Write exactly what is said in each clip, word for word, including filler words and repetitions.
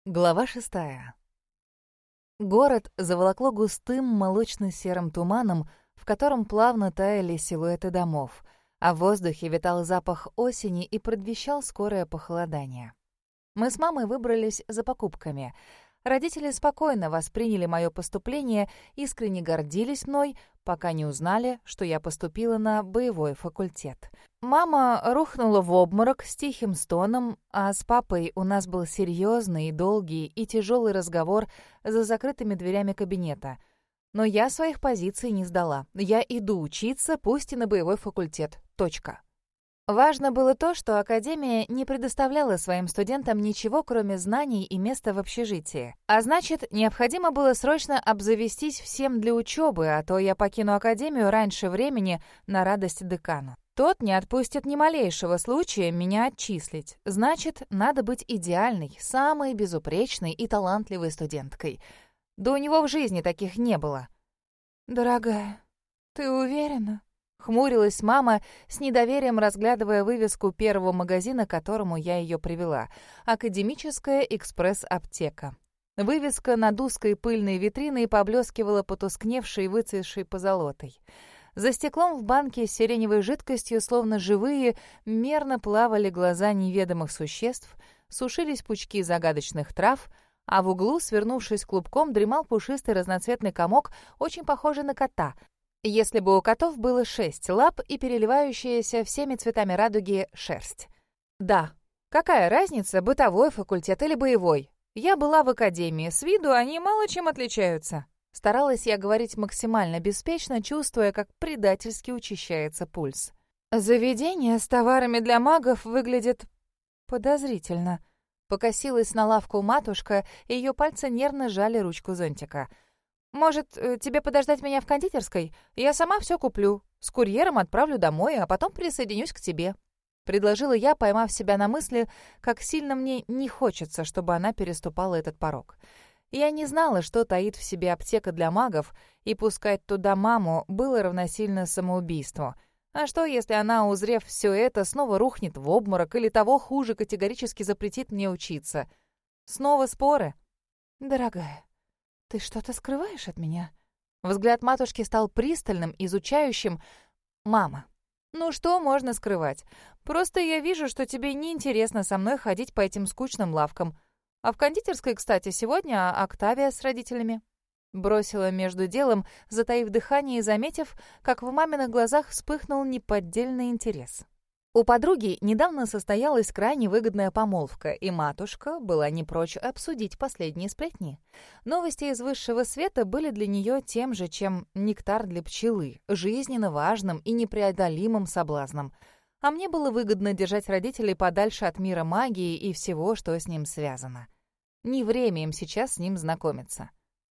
Глава шестая. Город заволокло густым молочно-серым туманом, в котором плавно таяли силуэты домов, а в воздухе витал запах осени и предвещал скорое похолодание. Мы с мамой выбрались за покупками. Родители спокойно восприняли мое поступление, искренне гордились мной, пока не узнали, что я поступила на боевой факультет. Мама рухнула в обморок с тихим стоном, а с папой у нас был серьезный, долгий и тяжелый разговор за закрытыми дверями кабинета. Но я своих позиций не сдала. Я иду учиться, пусть и на боевой факультет. Точка. Важно было то, что академия не предоставляла своим студентам ничего, кроме знаний и места в общежитии. А значит, необходимо было срочно обзавестись всем для учебы, а то я покину академию раньше времени на радость декану. Тот не отпустит ни малейшего случая меня отчислить. Значит, надо быть идеальной, самой безупречной и талантливой студенткой. Да у него в жизни таких не было. «Дорогая, ты уверена?» Хмурилась мама, с недоверием разглядывая вывеску первого магазина, к которому я ее привела. «Академическая экспресс-аптека». Вывеска над узкой пыльной витриной поблескивала потускневшей и выцветшей позолотой. За стеклом в банке с сиреневой жидкостью, словно живые, мерно плавали глаза неведомых существ, сушились пучки загадочных трав, а в углу, свернувшись клубком, дремал пушистый разноцветный комок, очень похожий на кота — если бы у котов было шесть лап и переливающаяся всеми цветами радуги шерсть. Да, какая разница, бытовой факультет или боевой? Я была в академии, с виду они мало чем отличаются. Старалась я говорить максимально беспечно, чувствуя, как предательски учащается пульс. Заведение с товарами для магов выглядит подозрительно. Покосилась на лавку матушка, и ее пальцы нервно сжали ручку зонтика. «Может, тебе подождать меня в кондитерской? Я сама все куплю. С курьером отправлю домой, а потом присоединюсь к тебе», — предложила я, поймав себя на мысли, как сильно мне не хочется, чтобы она переступала этот порог. Я не знала, что таит в себе аптека для магов, и пускать туда маму было равносильно самоубийству. А что, если она, узрев все это, снова рухнет в обморок или того хуже, категорически запретит мне учиться? Снова споры? «Дорогая, ты что-то скрываешь от меня?» Взгляд матушки стал пристальным, изучающим. «Мама, ну что можно скрывать? Просто я вижу, что тебе неинтересно со мной ходить по этим скучным лавкам. А в кондитерской, кстати, сегодня Октавия с родителями». Бросила между делом, затаив дыхание и заметив, как в маминых глазах вспыхнул неподдельный интерес. У подруги недавно состоялась крайне выгодная помолвка, и матушка была не прочь обсудить последние сплетни. Новости из высшего света были для нее тем же, чем нектар для пчелы, жизненно важным и непреодолимым соблазном. А мне было выгодно держать родителей подальше от мира магии и всего, что с ним связано. Не время им сейчас с ним знакомиться.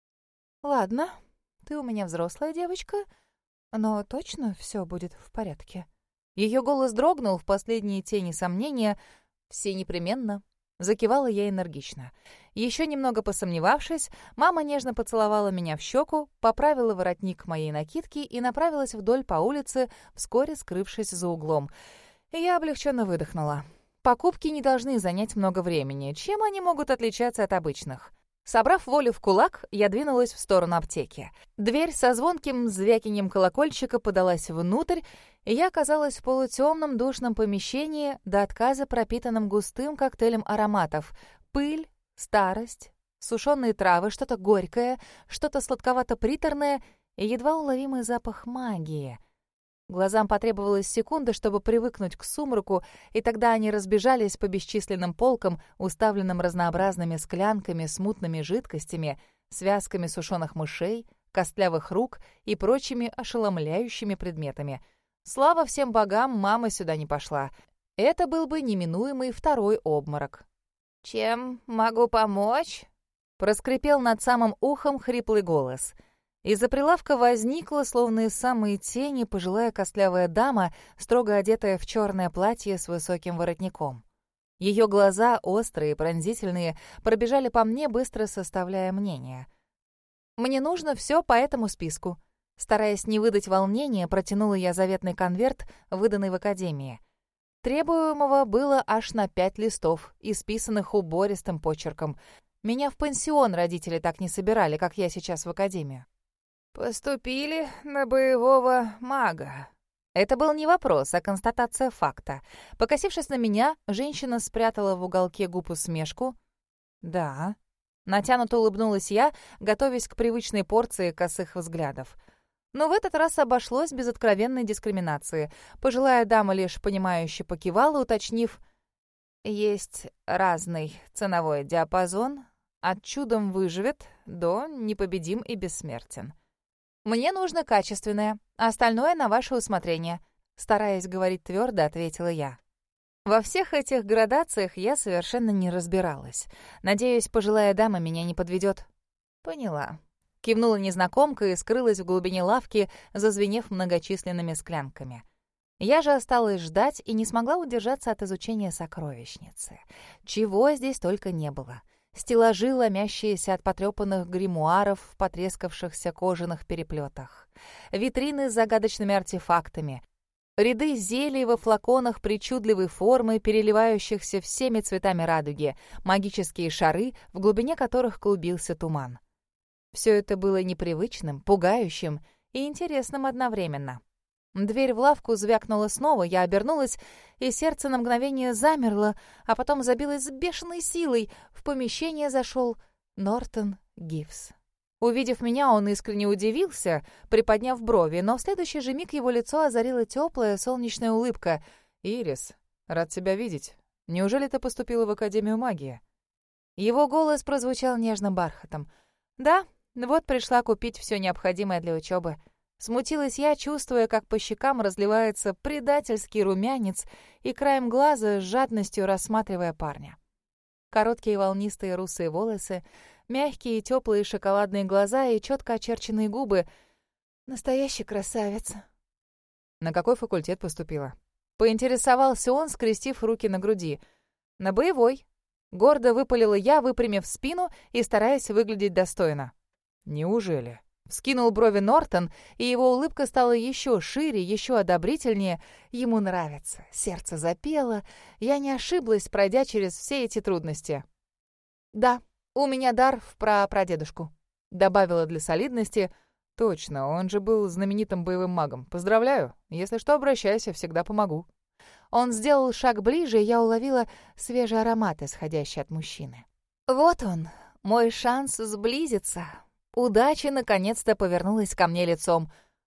«Ладно, ты у меня взрослая девочка, но точно все будет в порядке?» Ее голос дрогнул в последние тени сомнения. «Все непременно», — закивала я энергично. Еще немного посомневавшись, мама нежно поцеловала меня в щеку, поправила воротник моей накидки и направилась вдоль по улице, вскоре скрывшись за углом. Я облегченно выдохнула. Покупки не должны занять много времени. Чем они могут отличаться от обычных? Собрав волю в кулак, я двинулась в сторону аптеки. Дверь со звонким звяканьем колокольчика подалась внутрь, и я оказалась в полутемном душном помещении, до отказа пропитанном густым коктейлем ароматов. Пыль, старость, сушеные травы, что-то горькое, что-то сладковато-приторное и едва уловимый запах магии. Глазам потребовалась секунда, чтобы привыкнуть к сумраку, и тогда они разбежались по бесчисленным полкам, уставленным разнообразными склянками с мутными жидкостями, связками сушеных мышей, костлявых рук и прочими ошеломляющими предметами. Слава всем богам, мама сюда не пошла. Это был бы неминуемый второй обморок. «Чем могу помочь?» — проскрипел над самым ухом хриплый голос — из-за прилавка возникла, словно из самой тени, пожилая костлявая дама, строго одетая в черное платье с высоким воротником. Ее глаза, острые и пронзительные, пробежали по мне, быстро составляя мнение. «Мне нужно все по этому списку». Стараясь не выдать волнения, протянула я заветный конверт, выданный в академии. Требуемого было аж на пять листов, исписанных убористым почерком. Меня в пансион родители так не собирали, как я сейчас в академию. «Поступили на боевого мага». Это был не вопрос, а констатация факта. Покосившись на меня, женщина спрятала в уголке губ усмешку. «Да». Натянуто улыбнулась я, готовясь к привычной порции косых взглядов. Но в этот раз обошлось без откровенной дискриминации. Пожилая дама лишь понимающе покивала, уточнив: «Есть разный ценовой диапазон. От чудом выживет до непобедим и бессмертен. Мне нужно качественное, а остальное на ваше усмотрение», стараясь говорить твердо, ответила я. Во всех этих градациях я совершенно не разбиралась. Надеюсь, пожилая дама меня не подведет. «Поняла». Кивнула незнакомка и скрылась в глубине лавки, зазвенев многочисленными склянками. Я же осталась ждать и не смогла удержаться от изучения сокровищницы. Чего здесь только не было. Стеллажи, ломящиеся от потрепанных гримуаров в потрескавшихся кожаных переплетах. Витрины с загадочными артефактами. Ряды зелий во флаконах причудливой формы, переливающихся всеми цветами радуги. Магические шары, в глубине которых клубился туман. Все это было непривычным, пугающим и интересным одновременно. Дверь в лавку звякнула снова, я обернулась, и сердце на мгновение замерло, а потом забилось с бешеной силой. В помещение зашел Нортон Гифс. Увидев меня, он искренне удивился, приподняв брови, но в следующий же миг его лицо озарила теплая солнечная улыбка. «Ирис, рад тебя видеть. Неужели ты поступила в Академию магии?» Его голос прозвучал нежным бархатом. «Да, вот пришла купить все необходимое для учебы». Смутилась я, чувствуя, как по щекам разливается предательский румянец, и краем глаза с жадностью рассматривая парня. Короткие волнистые русые волосы, мягкие и теплые шоколадные глаза и четко очерченные губы. Настоящий красавец. «На какой факультет поступила?» Поинтересовался он, скрестив руки на груди. «На боевой». Гордо выпалила я, выпрямив спину и стараясь выглядеть достойно. «Неужели?» Вскинул брови Нортон, и его улыбка стала еще шире, еще одобрительнее. Ему нравится. Сердце запело. Я не ошиблась, пройдя через все эти трудности. «Да, у меня дар в прапрадедушку», — добавила для солидности. «Точно, он же был знаменитым боевым магом. Поздравляю. Если что, обращайся, всегда помогу». Он сделал шаг ближе, и я уловила свежий аромат, исходящий от мужчины. «Вот он, мой шанс сблизиться». Удача наконец-то повернулась ко мне лицом.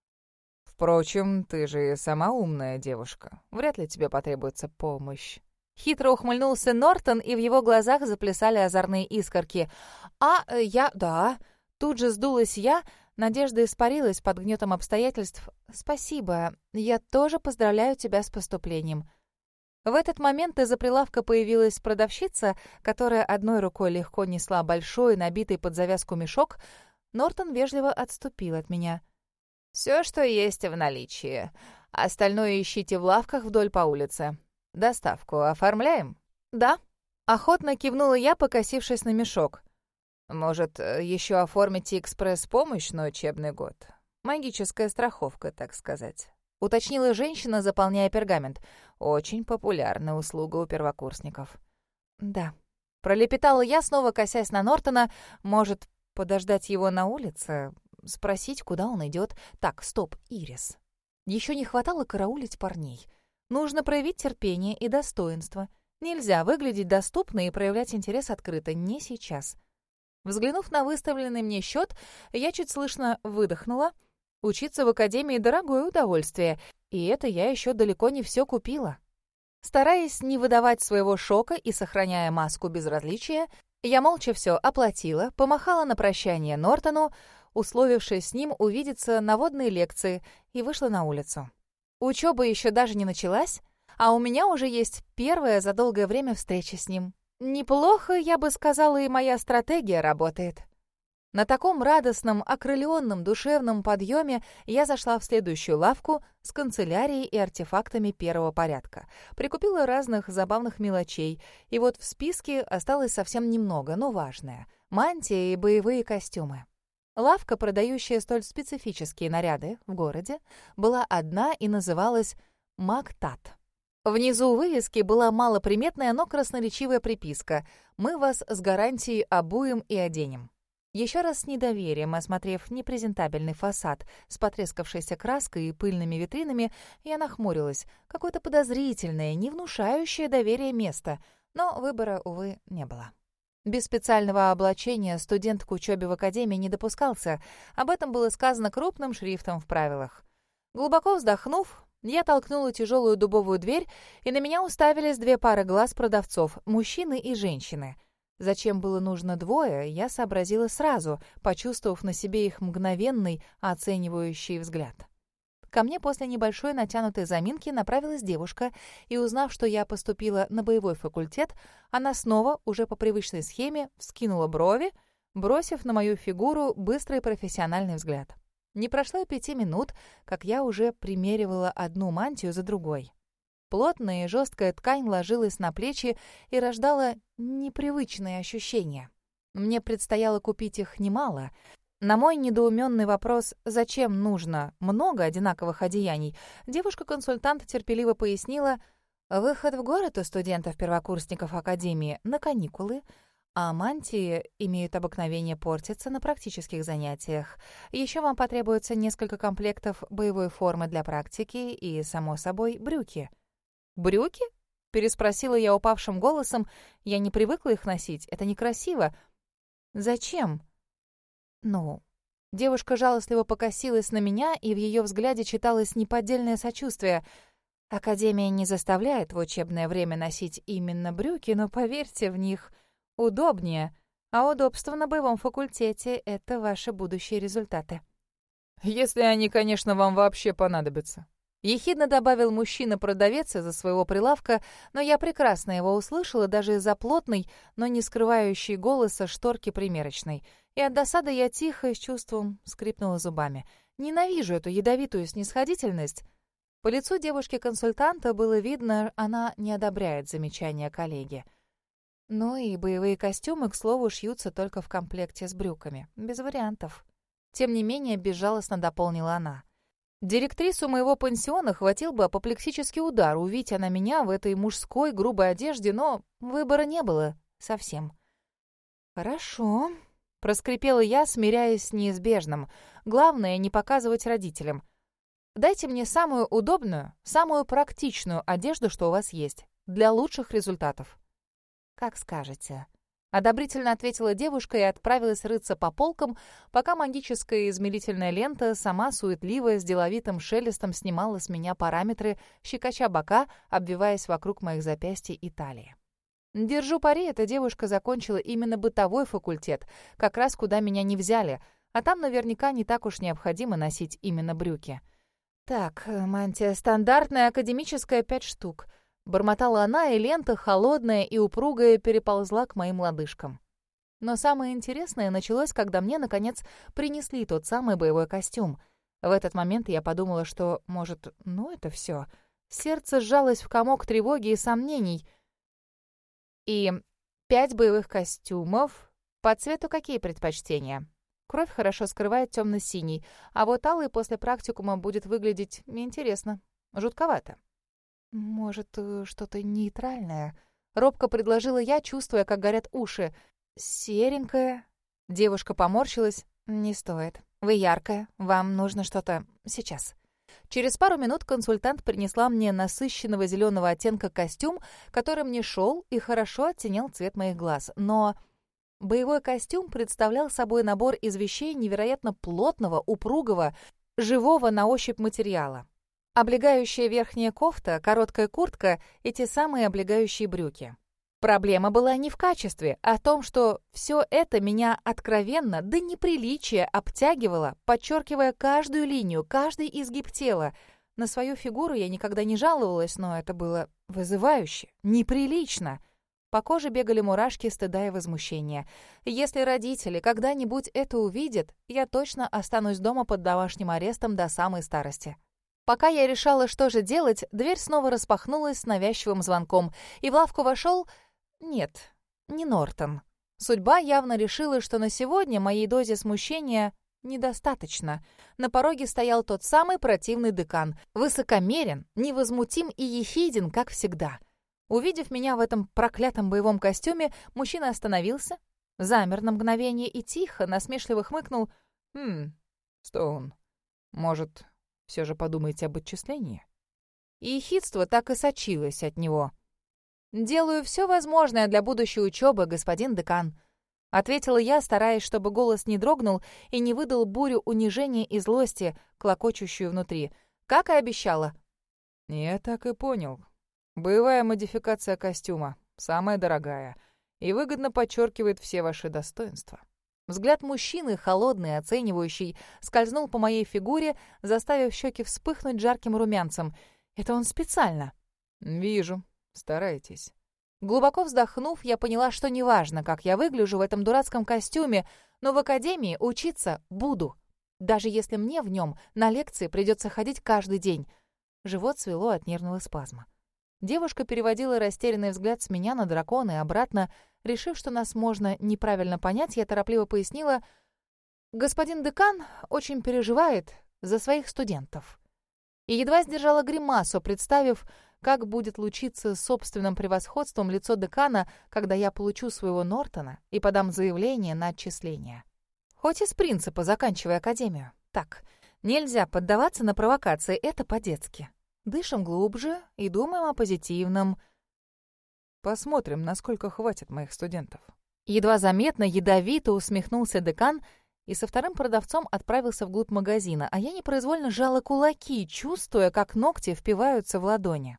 «Впрочем, ты же и сама умная девушка. Вряд ли тебе потребуется помощь». Хитро ухмыльнулся Нортон, и в его глазах заплясали озорные искорки. «А, я... да...» Тут же сдулась я, надежда испарилась под гнетом обстоятельств. «Спасибо, я тоже поздравляю тебя с поступлением». В этот момент из-за прилавка появилась продавщица, которая одной рукой легко несла большой, набитый под завязку мешок. Нортон вежливо отступил от меня. «Все, что есть в наличии. Остальное ищите в лавках вдоль по улице. Доставку оформляем?» «Да». Охотно кивнула я, покосившись на мешок. «Может, еще оформите экспресс-помощь на учебный год? Магическая страховка, так сказать», — уточнила женщина, заполняя пергамент. «Очень популярная услуга у первокурсников». «Да». Пролепетала я, снова косясь на Нортона. «Может, подождать его на улице? Спросить, куда он идет? Так, стоп, Ирис. Еще не хватало караулить парней. Нужно проявить терпение и достоинство. Нельзя выглядеть доступно и проявлять интерес открыто. Не сейчас». Взглянув на выставленный мне счет, я чуть слышно выдохнула. Учиться в академии — дорогое удовольствие, и это я еще далеко не все купила. Стараясь не выдавать своего шока и сохраняя маску безразличия, я молча все оплатила, помахала на прощание Нортону, условившись с ним увидеться на водной лекции, и вышла на улицу. Учеба еще даже не началась, а у меня уже есть первая за долгое время встреча с ним. Неплохо, я бы сказала, и моя стратегия работает. На таком радостном, окрыленном, душевном подъеме я зашла в следующую лавку с канцелярией и артефактами первого порядка. Прикупила разных забавных мелочей, и вот в списке осталось совсем немного, но важное — мантии и боевые костюмы. Лавка, продающая столь специфические наряды в городе, была одна и называлась «Магтат». Внизу вывески была малоприметная, но красноречивая приписка: «Мы вас с гарантией обуем и оденем». Еще раз с недоверием осмотрев непрезентабельный фасад с потрескавшейся краской и пыльными витринами, я нахмурилась. Какое-то подозрительное, не внушающее доверия место. Но выбора, увы, не было. Без специального облачения студент к учебе в академии не допускался. Об этом было сказано крупным шрифтом в правилах. Глубоко вздохнув, я толкнула тяжелую дубовую дверь, и на меня уставились две пары глаз продавцов, мужчины и женщины. Зачем было нужно двое, я сообразила сразу, почувствовав на себе их мгновенный, оценивающий взгляд. Ко мне после небольшой натянутой заминки направилась девушка, и, узнав, что я поступила на боевой факультет, она снова, уже по привычной схеме, вскинула брови, бросив на мою фигуру быстрый профессиональный взгляд. Не прошло и пяти минут, как я уже примеривала одну мантию за другой. Плотная и жесткая ткань ложилась на плечи и рождала непривычные ощущения. Мне предстояло купить их немало. На мой недоуменный вопрос, зачем нужно много одинаковых одеяний, девушка-консультант терпеливо пояснила: выход в город у студентов-первокурсников академии на каникулы, а мантии имеют обыкновение портиться на практических занятиях. Еще вам потребуется несколько комплектов боевой формы для практики и, само собой, брюки. «Брюки?» — переспросила я упавшим голосом. «Я не привыкла их носить, это некрасиво». «Зачем?» «Ну...» Девушка жалостливо покосилась на меня, и в ее взгляде читалось неподдельное сочувствие. «Академия не заставляет в учебное время носить именно брюки, но, поверьте, в них удобнее, а удобство на боевом факультете — это ваши будущие результаты». «Если они, конечно, вам вообще понадобятся», — ехидно добавил мужчина-продавец из-за своего прилавка, но я прекрасно его услышала даже из-за плотной, но не скрывающей голоса шторки примерочной. И от досады я тихо и с чувством скрипнула зубами. Ненавижу эту ядовитую снисходительность. По лицу девушки-консультанта было видно, она не одобряет замечания коллеги. Ну и боевые костюмы, к слову, шьются только в комплекте с брюками. Без вариантов. Тем не менее, безжалостно дополнила она. Директрису моего пансиона хватил бы апоплексический удар, увидеть она меня в этой мужской грубой одежде, но выбора не было совсем. «Хорошо», — проскрипела я, смиряясь с неизбежным. «Главное — не показывать родителям. Дайте мне самую удобную, самую практичную одежду, что у вас есть, для лучших результатов». «Как скажете», — одобрительно ответила девушка и отправилась рыться по полкам, пока магическая измерительная лента сама суетливо с деловитым шелестом снимала с меня параметры, щекоча бока, обвиваясь вокруг моих запястий и талии. Держу пари, эта девушка закончила именно бытовой факультет, как раз куда меня не взяли, а там наверняка не так уж необходимо носить именно брюки. «Так, мантия стандартная, академическая, пять штук». Бормотала она, и лента, холодная и упругая, переползла к моим лодыжкам. Но самое интересное началось, когда мне, наконец, принесли тот самый боевой костюм. В этот момент я подумала, что, может, ну это все. Сердце сжалось в комок тревоги и сомнений. И пять боевых костюмов. По цвету какие предпочтения? Кровь хорошо скрывает темно-синий, а вот алый после практикума будет выглядеть интересно, жутковато. «Может, что-то нейтральное?» — робко предложила я, чувствуя, как горят уши. «Серенькое?» Девушка поморщилась. «Не стоит. Вы яркая. Вам нужно что-то сейчас». Через пару минут консультант принесла мне насыщенного зеленого оттенка костюм, который мне шел и хорошо оттенял цвет моих глаз. Но боевой костюм представлял собой набор из вещей невероятно плотного, упругого, живого на ощупь материала. Облегающая верхняя кофта, короткая куртка и те самые облегающие брюки. Проблема была не в качестве, а в том, что все это меня откровенно до неприличия обтягивало, подчеркивая каждую линию, каждый изгиб тела. На свою фигуру я никогда не жаловалась, но это было вызывающе, неприлично. По коже бегали мурашки стыда и возмущения. Если родители когда-нибудь это увидят, я точно останусь дома под домашним арестом до самой старости. Пока я решала, что же делать, дверь снова распахнулась с навязчивым звонком, и в лавку вошел... Нет, не Нортон. Судьба явно решила, что на сегодня моей дозе смущения недостаточно. На пороге стоял тот самый противный декан. Высокомерен, невозмутим и ехиден, как всегда. Увидев меня в этом проклятом боевом костюме, мужчина остановился, замер на мгновение и тихо, насмешливо хмыкнул. «Хм, Стоун, может, все же подумаете об отчислении?» И ехидство так и сочилось от него. «Делаю все возможное для будущей учебы, господин декан», — ответила я, стараясь, чтобы голос не дрогнул и не выдал бурю унижения и злости, клокочущую внутри, как и обещала. «Я так и понял. Боевая модификация костюма, самая дорогая, и выгодно подчеркивает все ваши достоинства». Взгляд мужчины, холодный, оценивающий, скользнул по моей фигуре, заставив щеки вспыхнуть жарким румянцем. Это он специально. «Вижу. Старайтесь». Глубоко вздохнув, я поняла, что неважно, как я выгляжу в этом дурацком костюме, но в академии учиться буду, даже если мне в нем на лекции придется ходить каждый день. Живот свело от нервного спазма. Девушка переводила растерянный взгляд с меня на дракона и обратно. Решив, что нас можно неправильно понять, я торопливо пояснила: «Господин декан очень переживает за своих студентов». И едва сдержала гримасу, представив, как будет лучиться с собственным превосходством лицо декана, когда я получу своего Нортона и подам заявление на отчисление. Хоть из принципа заканчивая академию. Так, нельзя поддаваться на провокации, это по-детски. Дышим глубже и думаем о позитивном. Посмотрим, насколько хватит моих студентов. Едва заметно, ядовито усмехнулся декан и со вторым продавцом отправился вглубь магазина, а я непроизвольно сжала кулаки, чувствуя, как ногти впиваются в ладони.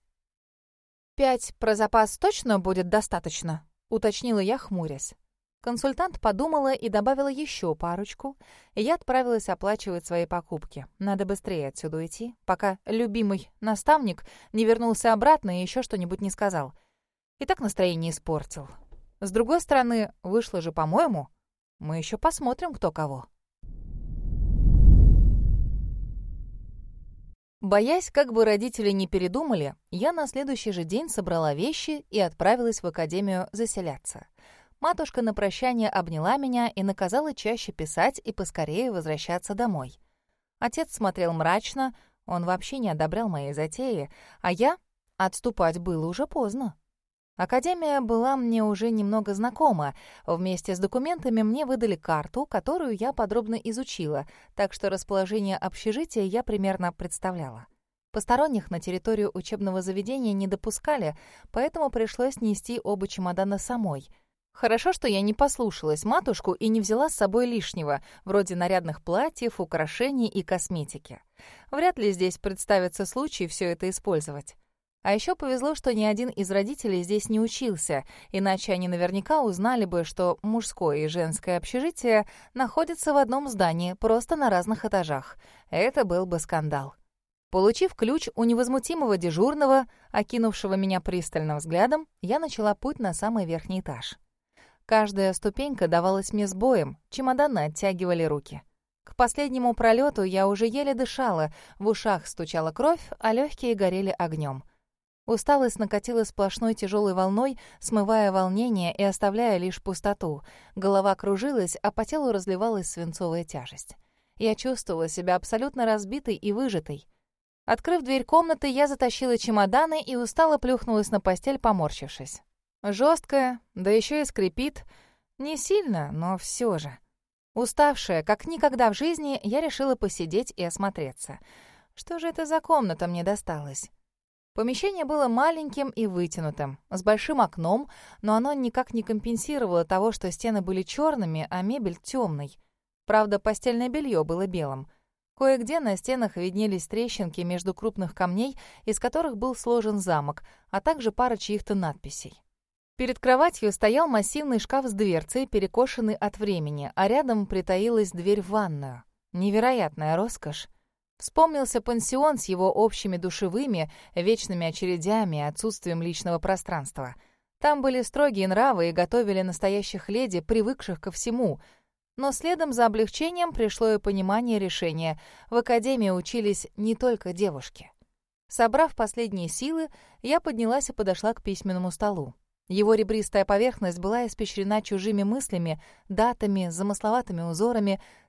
«Пять про запас точно будет достаточно?» — уточнила я, хмурясь. Консультант подумала и добавила еще парочку, и я отправилась оплачивать свои покупки. Надо быстрее отсюда уйти, пока любимый наставник не вернулся обратно и еще что-нибудь не сказал. И так настроение испортил. С другой стороны, вышло же, по-моему, мы еще посмотрим, кто кого. Боясь, как бы родители не передумали, я на следующий же день собрала вещи и отправилась в академию заселяться. Матушка на прощание обняла меня и наказала чаще писать и поскорее возвращаться домой. Отец смотрел мрачно, он вообще не одобрял моей затеи, а я... Отступать было уже поздно. Академия была мне уже немного знакома. Вместе с документами мне выдали карту, которую я подробно изучила, так что расположение общежития я примерно представляла. Посторонних на территорию учебного заведения не допускали, поэтому пришлось нести оба чемодана самой. Хорошо, что я не послушалась матушку и не взяла с собой лишнего, вроде нарядных платьев, украшений и косметики. Вряд ли здесь представится случай все это использовать. А еще повезло, что ни один из родителей здесь не учился, иначе они наверняка узнали бы, что мужское и женское общежитие находятся в одном здании, просто на разных этажах. Это был бы скандал. Получив ключ у невозмутимого дежурного, окинувшего меня пристальным взглядом, я начала путь на самый верхний этаж. Каждая ступенька давалась мне с боем, чемоданы оттягивали руки. К последнему пролету я уже еле дышала, в ушах стучала кровь, а легкие горели огнем. Усталость накатила сплошной тяжелой волной, смывая волнение и оставляя лишь пустоту. Голова кружилась, а по телу разливалась свинцовая тяжесть. Я чувствовала себя абсолютно разбитой и выжатой. Открыв дверь комнаты, я затащила чемоданы и устало плюхнулась на постель, поморщившись. Жесткая, да еще и скрипит. Не сильно, но все же. Уставшая, как никогда в жизни, я решила посидеть и осмотреться. Что же это за комната мне досталась? Помещение было маленьким и вытянутым, с большим окном, но оно никак не компенсировало того, что стены были черными, а мебель темной. Правда, постельное белье было белым. Кое-где на стенах виднелись трещинки между крупных камней, из которых был сложен замок, а также пара чьих-то надписей. Перед кроватью стоял массивный шкаф с дверцей, перекошенный от времени, а рядом притаилась дверь в ванную. Невероятная роскошь. Вспомнился пансион с его общими душевыми, вечными очередями и отсутствием личного пространства. Там были строгие нравы и готовили настоящих леди, привыкших ко всему. Но следом за облегчением пришло и понимание решения. В академии учились не только девушки. Собрав последние силы, я поднялась и подошла к письменному столу. Его ребристая поверхность была испещрена чужими мыслями, датами, замысловатыми узорами.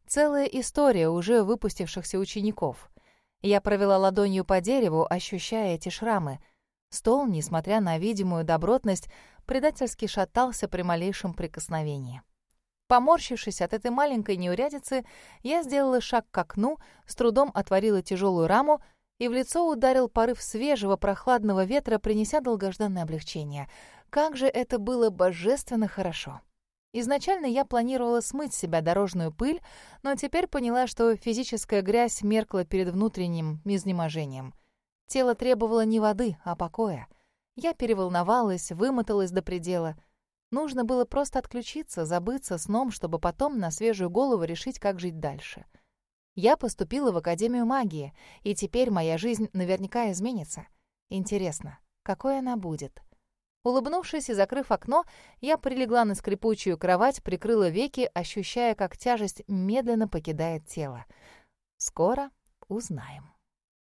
Целая история уже выпустившихся учеников. Я провела ладонью по дереву, ощущая эти шрамы. Стол, несмотря на видимую добротность, предательски шатался при малейшем прикосновении. Поморщившись от этой маленькой неурядицы, я сделала шаг к окну, с трудом отворила тяжелую раму, и в лицо ударил порыв свежего прохладного ветра, принеся долгожданное облегчение. Как же это было божественно хорошо! Изначально я планировала смыть с себя дорожную пыль, но теперь поняла, что физическая грязь меркла перед внутренним изнеможением. Тело требовало не воды, а покоя. Я переволновалась, вымоталась до предела. Нужно было просто отключиться, забыться сном, чтобы потом на свежую голову решить, как жить дальше. Я поступила в Академию магии, и теперь моя жизнь наверняка изменится. Интересно, какой она будет? Улыбнувшись и закрыв окно, я прилегла на скрипучую кровать, прикрыла веки, ощущая, как тяжесть медленно покидает тело. Скоро узнаем.